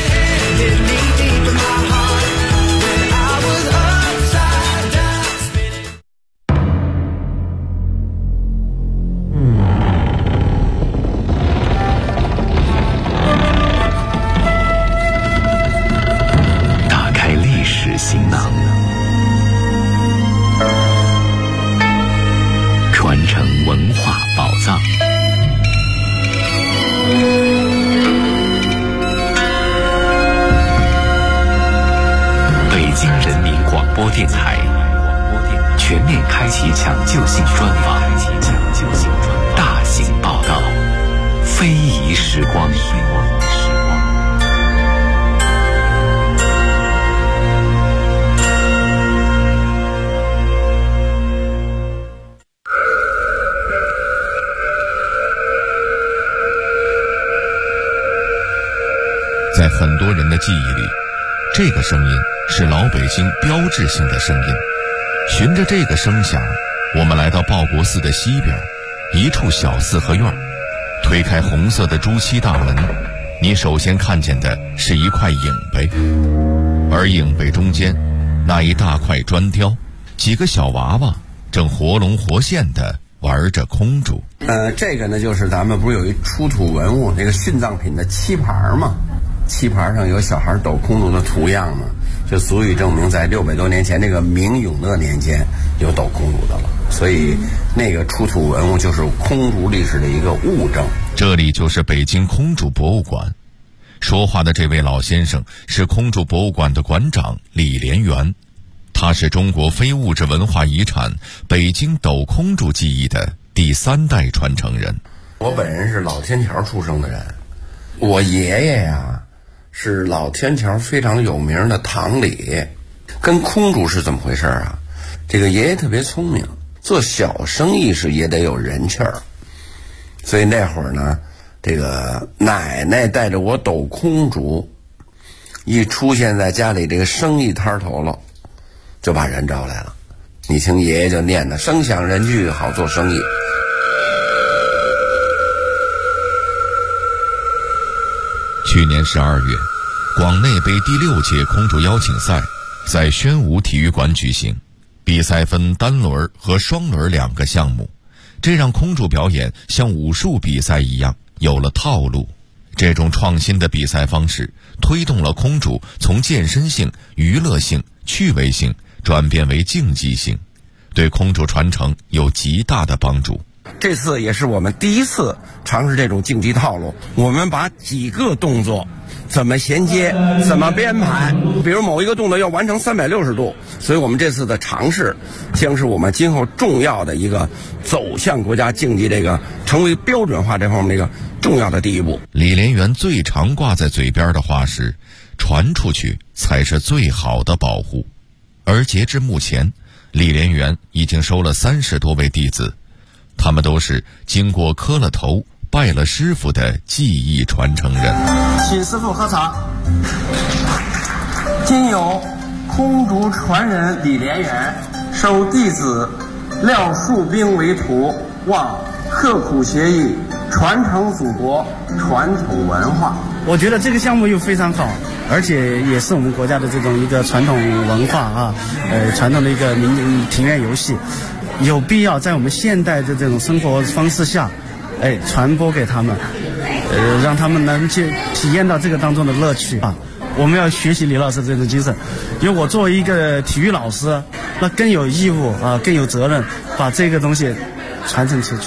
打开历史行囊，传承文化宝藏。北京人民广播电台全面开启抢救性专访，大型报道，非遗时光。
在很多人的记忆里，这个声音是老北京标志性的声音。循着这个声响，我们来到报国寺的西边，一处小四合院。推开红色的朱漆大门，你首先看见的是一块影碑，而影碑中间那一大块砖雕，几个小娃娃正活龙活现地玩着空竹。
这个呢，就是咱们不是有一出土文物那个殉葬品的漆盘吗？漆盘上有小孩抖空竹的图样嘛，就足以证明在600多年前这个明永乐年间有抖空竹的了。所以那个出土文物就是空竹历史的一个物证。
这里就是北京空竹博物馆。说话的这位老先生是空竹博物馆的馆长李连元，他是中国非物质文化遗产北京抖空竹技艺的第3代传承人。
我本人是老天桥出生的人，我爷爷呀是老天桥非常有名的堂里。跟空竹是怎么回事啊？这个爷爷特别聪明，做小生意是也得有人气儿，所以那会儿呢，这个奶奶带着我抖空竹，一出现在家里这个生意摊头了，就把人招来了。你听爷爷就念的声响人聚，好做生意。
去年12月，广内杯第6届空竹邀请赛在宣武体育馆举行，比赛分单轮和双轮2个项目，这让空竹表演像武术比赛一样有了套路。这种创新的比赛方式推动了空竹从健身性、娱乐性、趣味性转变为竞技性，对空竹传承有极大的帮助。
这次也是我们第一次尝试这种竞技套路，我们把几个动作怎么衔接，怎么编排，比如某一个动作要完成360度，所以我们这次的尝试将是我们今后重要的一个走向国家竞技这个成为标准化这方面的一个重要的第一步。
李连元最常挂在嘴边的话是，传出去才是最好的保护。而截至目前，李连元已经收了30多位弟子，他们都是经过磕了头拜了师傅的技艺传承人。
请师傅喝茶。今有空竹传人李连元收弟子料戍兵为图，望刻苦协议，传承祖国传统文化。
我觉得这个项目又非常好，而且也是我们国家的这种一个传统文化啊，传统的一个庭院游戏，有必要在我们现代的这种生活方式下，传播给他们，让他们能去体验到这个当中的乐趣啊。我们要学习李老师这种精神，因为我作为一个体育老师，那更有义务啊，更有责任把这个东西传承出去。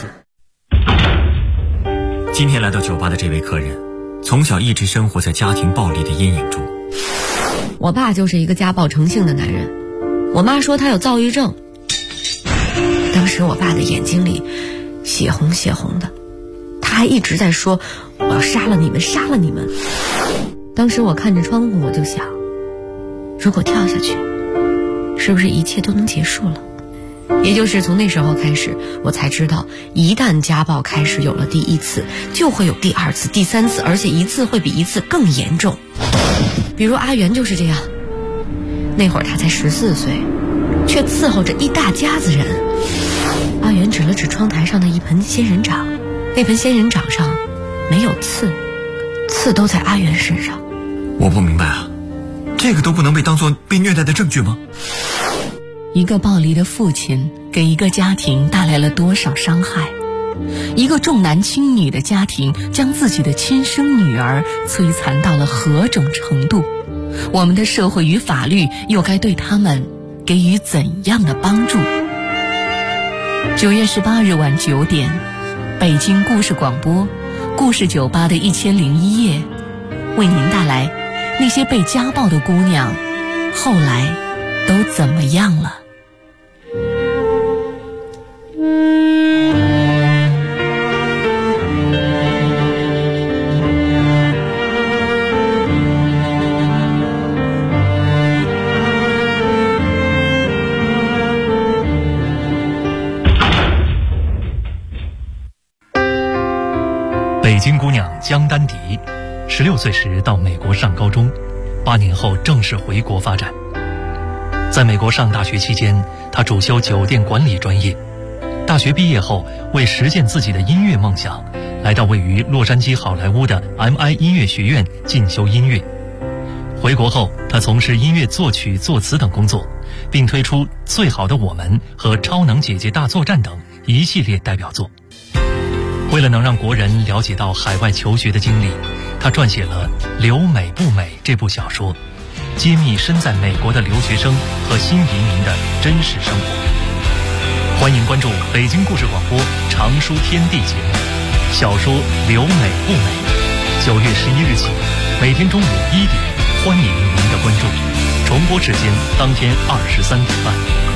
今天来到酒吧的这位客人，从小一直生活在家庭暴力的阴影中。
我爸就是一个家暴成性的男人，我妈说他有躁郁症。当时我爸的眼睛里血红血红的，他还一直在说我要杀了你们，杀了你们。当时我看着窗户，我就想，如果跳下去，是不是一切都能结束了？也就是从那时候开始，我才知道，一旦家暴开始有了第一次，就会有第二次、第三次，而且一次会比一次更严重。比如阿元就是这样，那会儿他才14岁，却伺候着一大家子人。阿元指了指窗台上的一盆仙人掌，那盆仙人掌上没有刺，刺都在阿元身上。
我不明白啊，这个都不能被当作被虐待的证据吗？
一个暴力的父亲给一个家庭带来了多少伤害？一个重男轻女的家庭将自己的亲生女儿摧残到了何种程度？我们的社会与法律又该对他们给予怎样的帮助？9月18日晚9点，北京故事广播故事酒吧的1001夜，为您带来那些被家暴的姑娘后来都怎么样了。
北京姑娘江丹迪，16岁时到美国上高中，8年后正式回国发展。在美国上大学期间，她主修酒店管理专业。大学毕业后，为实现自己的音乐梦想，来到位于洛杉矶好莱坞的 MI 音乐学院进修音乐。回国后，她从事音乐作曲、作词等工作，并推出《最好的我们》和《超能姐姐大作战》等一系列代表作。为了能让国人了解到海外求学的经历，他撰写了《留美不美》这部小说，揭秘身在美国的留学生和新移民的真实生活。欢迎关注北京故事广播常书天地节目，小说《留美不美》，9月11日起，每天中午1点，欢迎您的关注。重播时间当天23点半。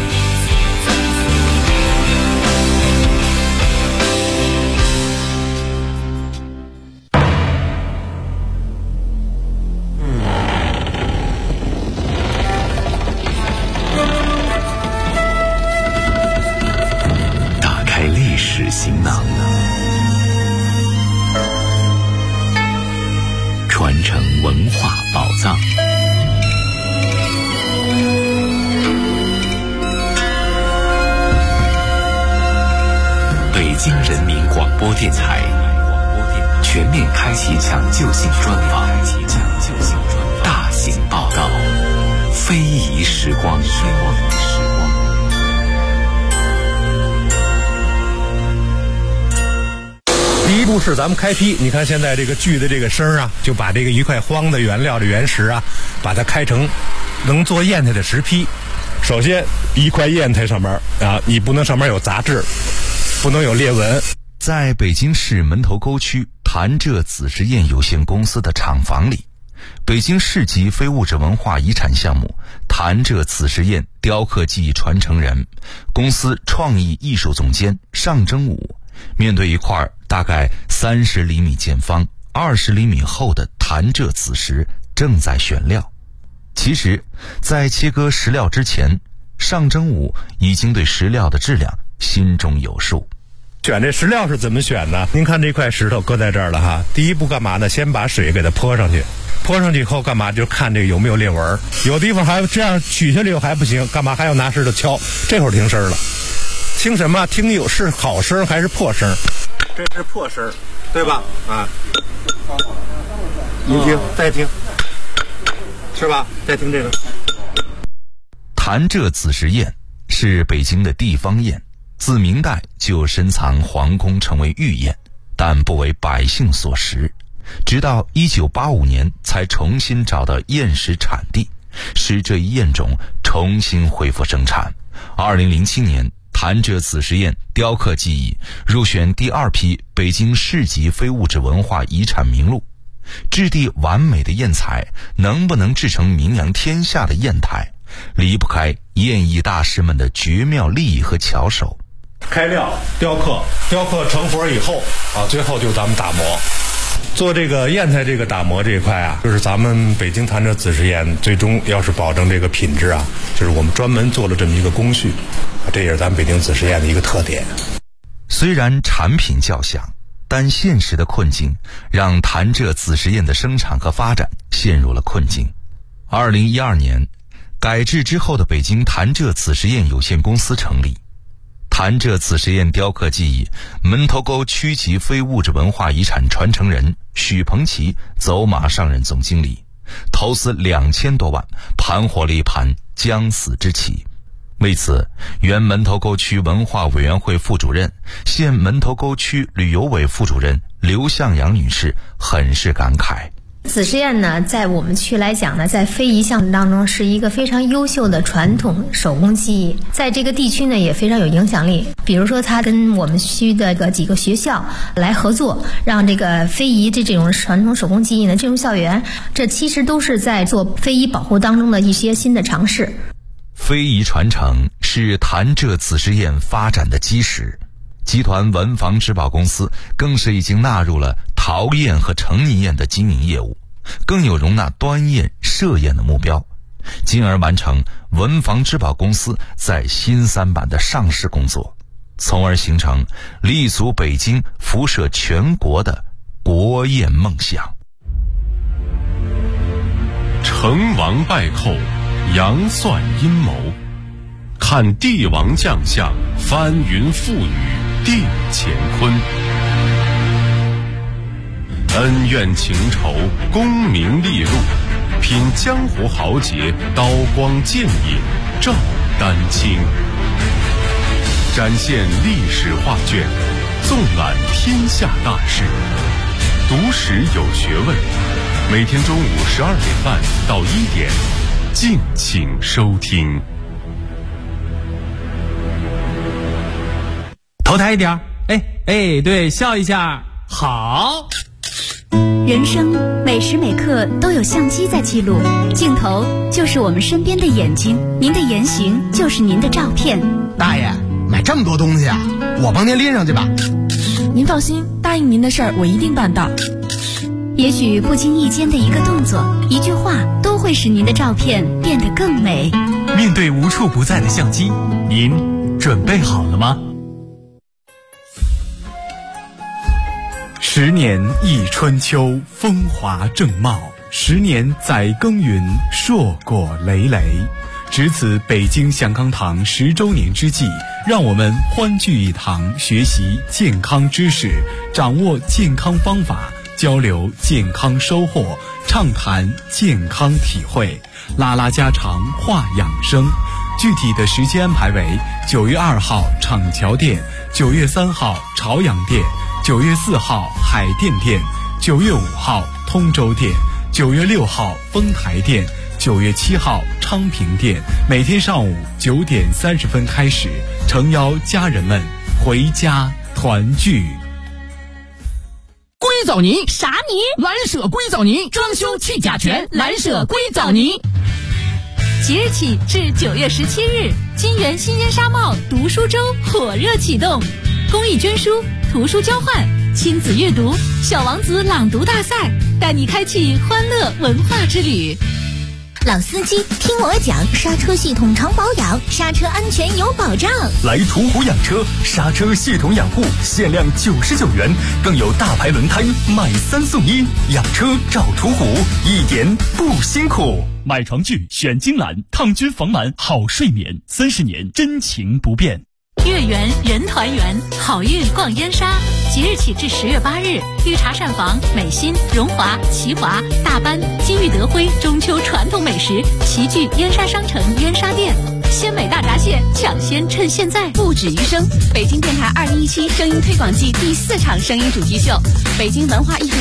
行囊，传承文化宝藏。北京人民广播电台全面开启抢救性专访，大型报道，非遗时光。
第一步是咱们开劈，你看现在这个锯的这个声啊，就把这个一块荒的原料的原石啊，把它开成能做砚台的石坯。首先一块砚台上面啊，你不能上面有杂质，不能有裂纹。
在北京市门头沟区潭柘紫石砚有限公司的厂房里，北京市级非物质文化遗产项目潭柘紫石砚雕刻技艺传承人、公司创意艺术总监尚征武，面对一块大概30厘米见方、20厘米厚的潭柘紫石，正在选料。其实，在切割石料之前，尚征武已经对石料的质量心中有数。
选这石料是怎么选呢？您看这块石头搁在这儿了哈，第一步干嘛呢？先把水给它泼上去，泼上去以后干嘛？就看这个有没有裂纹，有地方还这样取下来以后还不行，干嘛还要拿石头敲？这会儿停声了。 听什么？听有是好声还是破声？这是破声，对吧？啊，您听，再听，是吧？再听这个。
潭柘子时宴是北京的地方宴，自明代就深藏皇宫，成为御宴，但不为百姓所食。直到1985年才重新找到宴食产地，使这一宴种重新恢复生产。2007年，潭柘子时宴雕刻技艺入选第2批北京市级非物质文化遗产名录。质地完美的砚彩能不能制成名扬天下的砚台，离不开砚艺大师们的绝妙技艺和巧手。
开料、雕刻成活以后啊，最后就咱们打磨。做这个砚台这个打磨这一块啊，就是咱们北京潭柘子时宴最终要是保证这个品质啊，就是我们专门做了这么一个工序，这也是咱们北京子时宴的一个特点。
虽然产品较小，但现实的困境让潭柘子时宴的生产和发展陷入了困境。2012年，改制之后的北京潭柘子时宴有限公司成立。潭柘子时宴雕刻技艺门头沟区级非物质文化遗产传承人许鹏奇走马上任总经理，投资2000多万，盘活了一盘将死之棋。为此，原门头沟区文化委员会副主任、现门头沟区旅游委副主任刘向阳女士很是感慨。
子时宴呢，在我们区来讲呢，在非遗项目当中是一个非常优秀的传统手工技艺，在这个地区呢也非常有影响力。比如说，他跟我们区的几个学校来合作，让这个非遗这种传统手工技艺呢进入校园，这其实都是在做非遗保护当中的一些新的尝试。
非遗传承是潭柘子时宴发展的基石，集团文房织宝公司更是已经纳入了陶砚和成泥砚的经营业务，更有容纳端砚、设砚的目标，进而完成文房织宝公司在新三板的上市工作，从而形成立足北京、辐射全国的国砚梦想。
成王败寇，杨算阴谋，看帝王将相，翻云覆雨定乾坤。恩怨情仇，功名利禄，品江湖豪杰，刀光剑影照丹青。展现历史画卷，纵览天下大事，读史有学问。每天中午12点半到1点，敬请收听。
头抬一点，哎，对，笑一下，好。
人生每时每刻都有相机在记录，镜头就是我们身边的眼睛，您的言行就是您的照片。
大爷，买这么多东西啊，我帮您拎上去吧。
您放心，答应您的事儿我一定办到。
也许不经意间的一个动作、一句话，都会使您的照片变得更美。
面对无处不在的相机，您准备好了吗？10年一春秋，风华正茂；10年载耕耘，硕果累累。值此北京祥康堂10周年之际，让我们欢聚一堂，学习健康知识，掌握健康方法，交流健康收获，畅谈健康体会，拉拉家常，话养生。具体的时间安排为9月2号厂桥店，9月3号朝阳店，9月4号海淀店，9月5号通州店，9月6号丰台店，9月7号昌平店。每天上午9点30分开始，诚邀家人们回家团聚。
硅藻泥
啥泥？
蓝舍硅藻泥，装修去甲醛，蓝舍硅藻泥。
即日起至9月17日，金源新烟纱帽读书周火热启动，公益捐书、图书交换、亲子阅读、小王子朗读大赛，带你开启欢乐文化之旅。
老司机听我讲，刹车系统常保养，刹车安全有保障。
来途虎养车，刹车系统养护限量99元，更有大牌轮胎买3送1，养车找途虎，一点不辛苦。
买床具选精蓝，抗菌防螨好睡眠，30年真情不变。
月圆人团圆，好运逛燕莎。即日起至10月8日，绿茶膳房、美心、荣华、齐华、大班、金玉德辉中秋传统美食齐聚燕莎商城燕莎店。鲜美大闸蟹抢先趁现在！
不止于声，北京电台2017声音推广季第4场声音主题秀，北京文化艺术